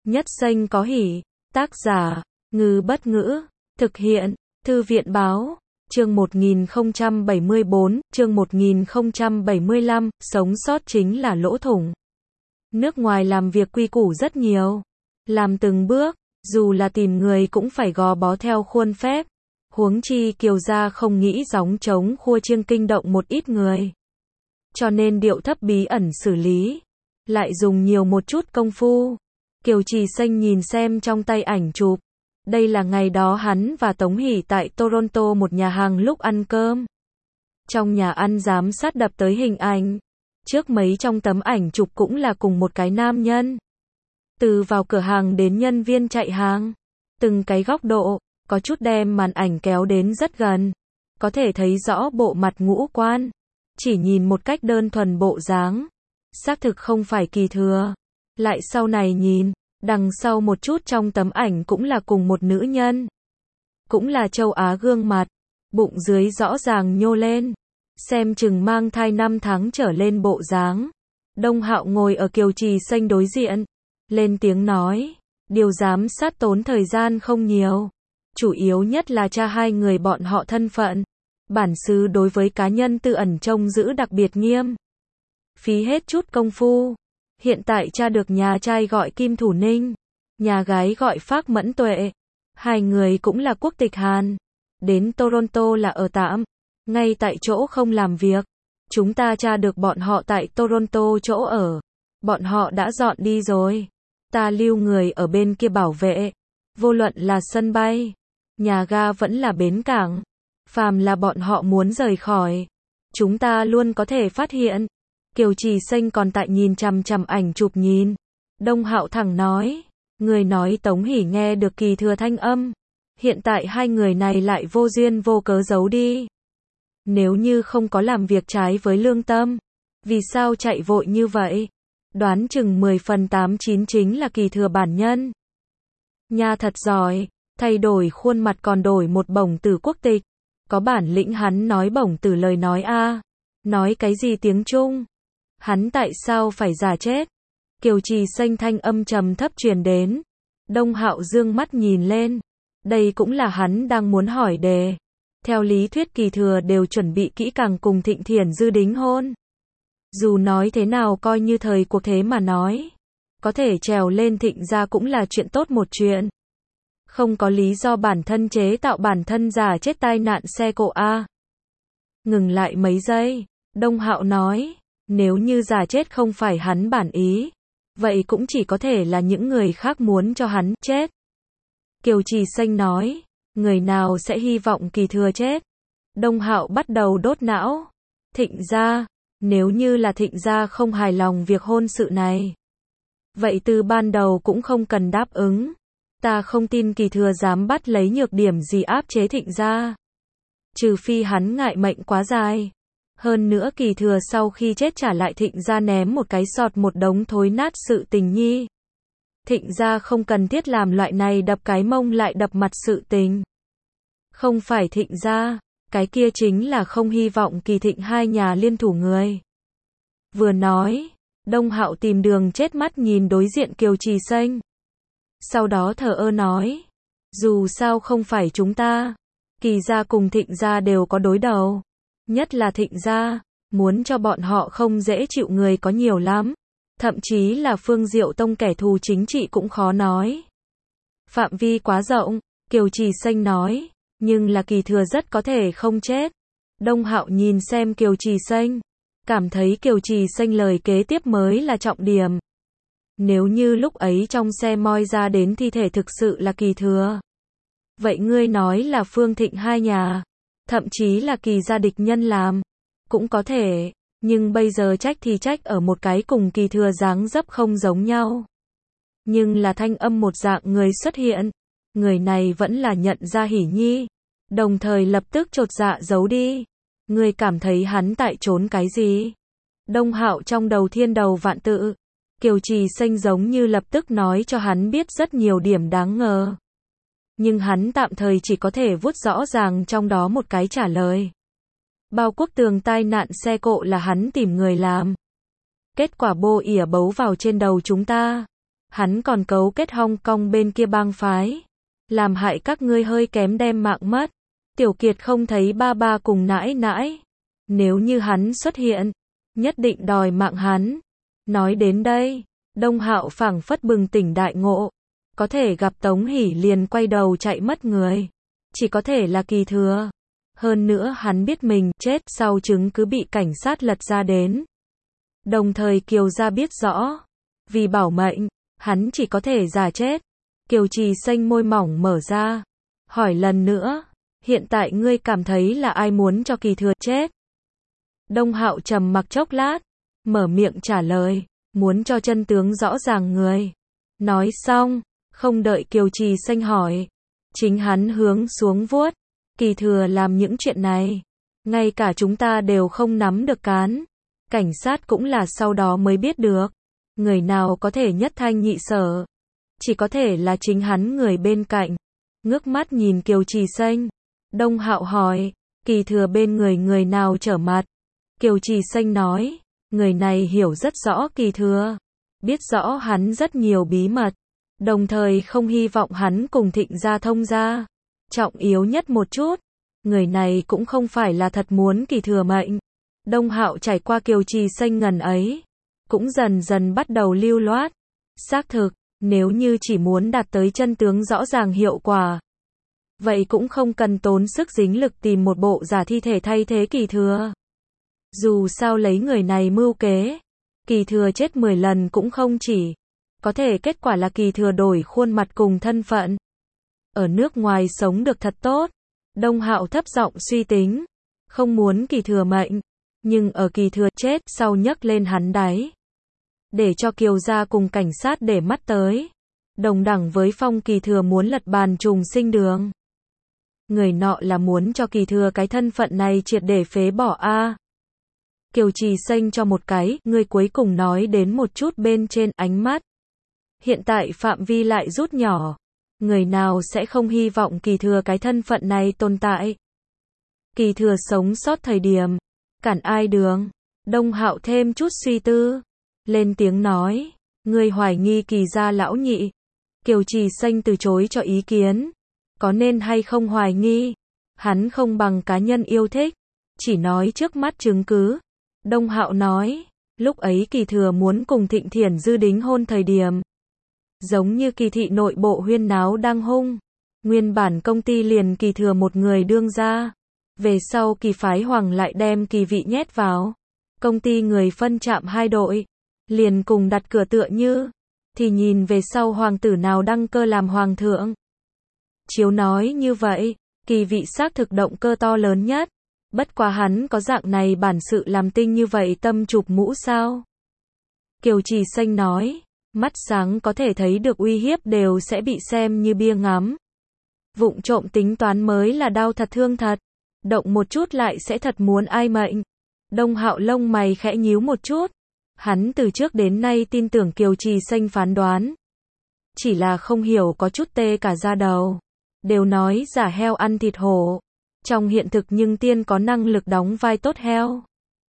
Nhất xanh có hỉ. Tác giả, Ngư Bất Ngữ. Thực hiện, Thư viện Báo. Chương 1074, chương 1075, sống sót chính là lỗ thủng. Nước ngoài làm việc quy củ rất nhiều. Làm từng bước, dù là tìm người cũng phải gò bó theo khuôn phép. Huống chi Kiều gia không nghĩ gióng trống khua chiêng kinh động một ít người. Cho nên điệu thấp bí ẩn xử lý. Lại dùng nhiều một chút công phu. Kiều Trì Xanh nhìn xem trong tay ảnh chụp. Đây là ngày đó hắn và Tống Hỷ tại Toronto một nhà hàng lúc ăn cơm. Trong nhà ăn giám sát đập tới hình ảnh. Trước mấy trong tấm ảnh chụp cũng là cùng một cái nam nhân. Từ vào cửa hàng đến nhân viên chạy hàng. Từng cái góc độ, có chút đem màn ảnh kéo đến rất gần. Có thể thấy rõ bộ mặt ngũ quan. Chỉ nhìn một cách đơn thuần bộ dáng. Xác thực không phải Kỳ Thừa. Lại sau này nhìn, đằng sau một chút trong tấm ảnh cũng là cùng một nữ nhân. Cũng là châu Á gương mặt. Bụng dưới rõ ràng nhô lên. Xem chừng mang thai 5 tháng trở lên bộ dáng. Đông Hạo ngồi ở Kiều Trì Xanh đối diện. Lên tiếng nói. Điều giám sát tốn thời gian không nhiều. Chủ yếu nhất là tra hai người bọn họ thân phận. Bản xứ đối với cá nhân tư ẩn trông giữ đặc biệt nghiêm. Phí hết chút công phu. Hiện tại tra được nhà trai gọi Kim Thủ Ninh. Nhà gái gọi Phác Mẫn Tuệ. Hai người cũng là quốc tịch Hàn. Đến Toronto là ở tạm. Ngay tại chỗ không làm việc. Chúng ta tra được bọn họ tại Toronto chỗ ở. Bọn họ đã dọn đi rồi. Ta lưu người ở bên kia bảo vệ. Vô luận là sân bay, nhà ga vẫn là bến cảng. Phàm là bọn họ muốn rời khỏi, chúng ta luôn có thể phát hiện. Kiều Trì Xanh còn tại nhìn chằm chằm ảnh chụp nhìn. Đông Hạo thẳng nói. Người nói Tống Hỷ nghe được Kỳ Thừa thanh âm. Hiện tại hai người này lại vô duyên vô cớ giấu đi. Nếu như không có làm việc trái với lương tâm, vì sao chạy vội như vậy? Đoán chừng 10 phần 8-9 chính là Kỳ Thừa bản nhân. Nha thật giỏi, thay đổi khuôn mặt còn đổi một bổng tử quốc tịch. Có bản lĩnh hắn nói bổng tử lời nói a. Nói cái gì tiếng Trung? Hắn tại sao phải giả chết? Kiều Trì Xanh thanh âm trầm thấp truyền đến. Đông Hạo dương mắt nhìn lên. Đây cũng là hắn đang muốn hỏi đề. Theo lý thuyết Kỳ Thừa đều chuẩn bị kỹ càng cùng Thịnh Thiển Dư đính hôn. Dù nói thế nào coi như thời cuộc thế mà nói. Có thể trèo lên Thịnh gia cũng là chuyện tốt một chuyện. Không có lý do bản thân chế tạo bản thân giả chết tai nạn xe cộ a. Ngừng lại mấy giây. Đông Hạo nói. Nếu như giả chết không phải hắn bản ý. Vậy cũng chỉ có thể là những người khác muốn cho hắn chết. Kiều Trì Xanh nói. Người nào sẽ hy vọng Kỳ Thừa chết? Đông Hạo bắt đầu đốt não. Thịnh gia. Nếu như là Thịnh gia không hài lòng việc hôn sự này. Vậy từ ban đầu cũng không cần đáp ứng. Ta không tin Kỳ Thừa dám bắt lấy nhược điểm gì áp chế Thịnh gia. Trừ phi hắn ngại mệnh quá dài. Hơn nữa Kỳ Thừa sau khi chết trả lại Thịnh gia ném một cái sọt một đống thối nát sự tình nhi. Thịnh gia không cần thiết làm loại này đập cái mông lại đập mặt sự tình. Không phải Thịnh gia, cái kia chính là không hy vọng Kỳ Thịnh hai nhà liên thủ người. Vừa nói, Đông Hạo tìm đường chết mắt nhìn đối diện Kiều Trì Xanh. Sau đó thờ ơ nói. Dù sao không phải chúng ta. Kỳ gia cùng Thịnh gia đều có đối đầu. Nhất là Thịnh gia, muốn cho bọn họ không dễ chịu người có nhiều lắm. Thậm chí là Phương Diệu Tông kẻ thù chính trị cũng khó nói. Phạm vi quá rộng, Kiều Trì Xanh nói. Nhưng là Kỳ Thừa rất có thể không chết. Đông Hạo nhìn xem Kiều Trì Xanh. Cảm thấy Kiều Trì Xanh lời kế tiếp mới là trọng điểm. Nếu như lúc ấy trong xe moi ra đến thi thể thực sự là Kỳ Thừa. Vậy ngươi nói là Phương Thịnh hai nhà. Thậm chí là Kỳ gia địch nhân làm. Cũng có thể. Nhưng bây giờ trách thì trách ở một cái cùng Kỳ Thừa dáng dấp không giống nhau. Nhưng là thanh âm một dạng người xuất hiện. Người này vẫn là nhận ra Hỷ Nhi. Đồng thời lập tức chột dạ giấu đi. Ngươi cảm thấy hắn tại trốn cái gì? Đông Hạo trong đầu thiên đầu vạn tự. Kiều Trì Xanh giống như lập tức nói cho hắn biết rất nhiều điểm đáng ngờ. Nhưng hắn tạm thời chỉ có thể vuốt rõ ràng trong đó một cái trả lời. Bao Quốc Tường tai nạn xe cộ là hắn tìm người làm. Kết quả bô ỉa bấu vào trên đầu chúng ta. Hắn còn cấu kết Hong Kong bên kia bang phái, làm hại các ngươi hơi kém đem mạng mất. Tiểu Kiệt không thấy ba ba cùng nãi nãi. Nếu như hắn xuất hiện, nhất định đòi mạng hắn. Nói đến đây, Đông Hạo phảng phất bừng tỉnh đại ngộ. Có thể gặp Tống Hỷ liền quay đầu chạy mất người. Chỉ có thể là Kỳ Thừa. Hơn nữa hắn biết mình chết sau chứng cứ bị cảnh sát lật ra đến. Đồng thời Kiều gia biết rõ. Vì bảo mệnh, hắn chỉ có thể giả chết. Kiều Trì Xanh môi mỏng mở ra. Hỏi lần nữa, hiện tại ngươi cảm thấy là ai muốn cho Kỳ Thừa chết? Đông Hạo trầm mặc chốc lát, mở miệng trả lời, muốn cho chân tướng rõ ràng người. Nói xong, không đợi Kiều Trì Xanh hỏi, chính hắn hướng xuống vuốt. Kỳ Thừa làm những chuyện này, ngay cả chúng ta đều không nắm được cán. Cảnh sát cũng là sau đó mới biết được. Người nào có thể nhất thanh nhị sở? Chỉ có thể là chính hắn người bên cạnh. Ngước mắt nhìn Kiều Trì Xanh. Đông Hạo hỏi, Kỳ Thừa bên người nào trở mặt? Kiều Trì Xanh nói, người này hiểu rất rõ Kỳ Thừa. Biết rõ hắn rất nhiều bí mật. Đồng thời không hy vọng hắn cùng Thịnh gia thông gia. Trọng yếu nhất một chút, người này cũng không phải là thật muốn Kỳ Thừa mệnh. Đông Hạo trải qua Kiều Trì Xanh ngần ấy, cũng dần dần bắt đầu lưu loát. Xác thực, nếu như chỉ muốn đạt tới chân tướng rõ ràng hiệu quả, vậy cũng không cần tốn sức dính lực tìm một bộ giả thi thể thay thế Kỳ Thừa. Dù sao lấy người này mưu kế, Kỳ Thừa chết 10 lần cũng không chỉ. Có thể kết quả là Kỳ Thừa đổi khuôn mặt cùng thân phận. Ở nước ngoài sống được thật tốt. Đông Hạo thấp giọng suy tính. Không muốn Kỳ Thừa mệnh. Nhưng ở Kỳ Thừa chết sau nhấc lên hắn đáy. Để cho Kiều gia cùng cảnh sát để mắt tới. Đồng đẳng với phong Kỳ Thừa muốn lật bàn trùng sinh đường. Người nọ là muốn cho Kỳ Thừa cái thân phận này triệt để phế bỏ a. Kiều Trì Xanh cho một cái, ngươi cuối cùng nói đến một chút bên trên ánh mắt. Hiện tại phạm vi lại rút nhỏ. Người nào sẽ không hy vọng Kỳ Thừa cái thân phận này tồn tại. Kỳ Thừa sống sót thời điểm, cản ai đường. Đông Hạo thêm chút suy tư. Lên tiếng nói, ngươi hoài nghi Kỳ gia lão nhị. Kiều Trì Xanh từ chối cho ý kiến. Có nên hay không hoài nghi? Hắn không bằng cá nhân yêu thích. Chỉ nói trước mắt chứng cứ. Đông Hạo nói, lúc ấy Kỳ Thừa muốn cùng Thịnh Thiển Dư đính hôn thời điểm. Giống như Kỳ thị nội bộ huyên náo đang hung. Nguyên bản công ty liền Kỳ Thừa một người đương ra. Về sau Kỳ phái Hoàng lại đem Kỳ vị nhét vào. Công ty người phân chạm hai đội. Liền cùng đặt cửa tựa như. Thì nhìn về sau hoàng tử nào đăng cơ làm hoàng thượng. Chiếu nói như vậy, Kỳ vị xác thực động cơ to lớn nhất. Bất quá hắn có dạng này bản sự làm tinh như vậy tâm chụp mũ sao? Kiều Trì Xanh nói, mắt sáng có thể thấy được uy hiếp đều sẽ bị xem như bia ngắm. Vụng trộm tính toán mới là đau thật thương thật. Động một chút lại sẽ thật muốn ai mệnh. Đông Hạo lông mày khẽ nhíu một chút. Hắn từ trước đến nay tin tưởng Kiều Trì Xanh phán đoán. Chỉ là không hiểu có chút tê cả da đầu. Đều nói giả heo ăn thịt hổ. Trong hiện thực nhưng tiên có năng lực đóng vai tốt heo.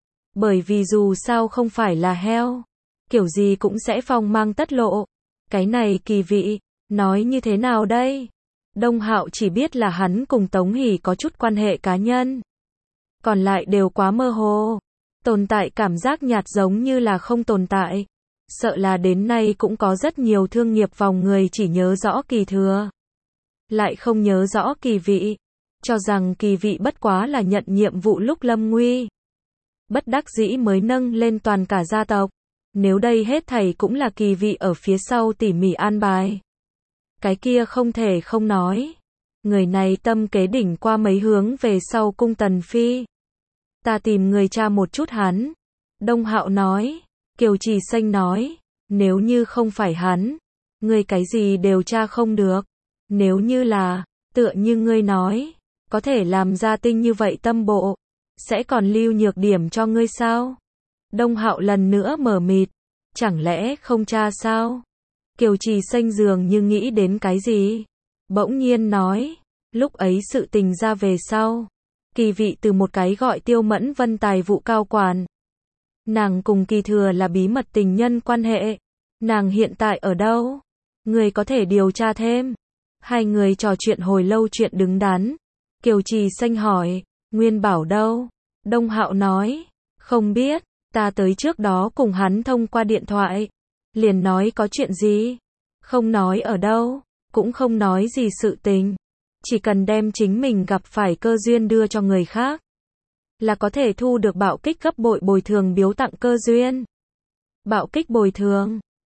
Bởi vì dù sao không phải là heo. Kiểu gì cũng sẽ phong mang tất lộ. Cái này Kỳ vị, nói như thế nào đây? Đông Hạo chỉ biết là hắn cùng Tống Hỷ có chút quan hệ cá nhân. Còn lại đều quá mơ hồ. Tồn tại cảm giác nhạt giống như là không tồn tại. Sợ là đến nay cũng có rất nhiều thương nghiệp vòng người chỉ nhớ rõ Kỳ Thừa. Lại không nhớ rõ Kỳ vị. Cho rằng Kỳ vị bất quá là nhận nhiệm vụ lúc lâm nguy. Bất đắc dĩ mới nâng lên toàn cả gia tộc. Nếu đây hết thảy cũng là Kỳ vị ở phía sau tỉ mỉ an bài. Cái kia không thể không nói. Người này tâm kế đỉnh qua mấy hướng về sau cung Tần Phi. Ta tìm người tra một chút hắn. Đông Hạo nói. Kiều Trì Xanh nói. Nếu như không phải hắn, ngươi cái gì đều tra không được. Nếu như là, tựa như ngươi nói, có thể làm ra tinh như vậy tâm bộ, sẽ còn lưu nhược điểm cho ngươi sao? Đông Hạo lần nữa mờ mịt. Chẳng lẽ không tra sao? Kiều Trì Xanh dường như nghĩ đến cái gì. Bỗng nhiên nói. Lúc ấy sự tình ra về sau. Kỳ vị từ một cái gọi Tiêu Mẫn Vân tài vụ cao quản. Nàng cùng Kỳ Thừa là bí mật tình nhân quan hệ. Nàng hiện tại ở đâu? Người có thể điều tra thêm. Hai người trò chuyện hồi lâu chuyện đứng đắn. Kiều Trì Xanh hỏi, Nguyên Bảo đâu? Đông Hạo nói, không biết, ta tới trước đó cùng hắn thông qua điện thoại. Liền nói có chuyện gì? Không nói ở đâu, cũng không nói gì sự tình. Chỉ cần đem chính mình gặp phải cơ duyên đưa cho người khác, là có thể thu được bạo kích gấp bội bồi thường biếu tặng cơ duyên. Bạo kích bồi thường.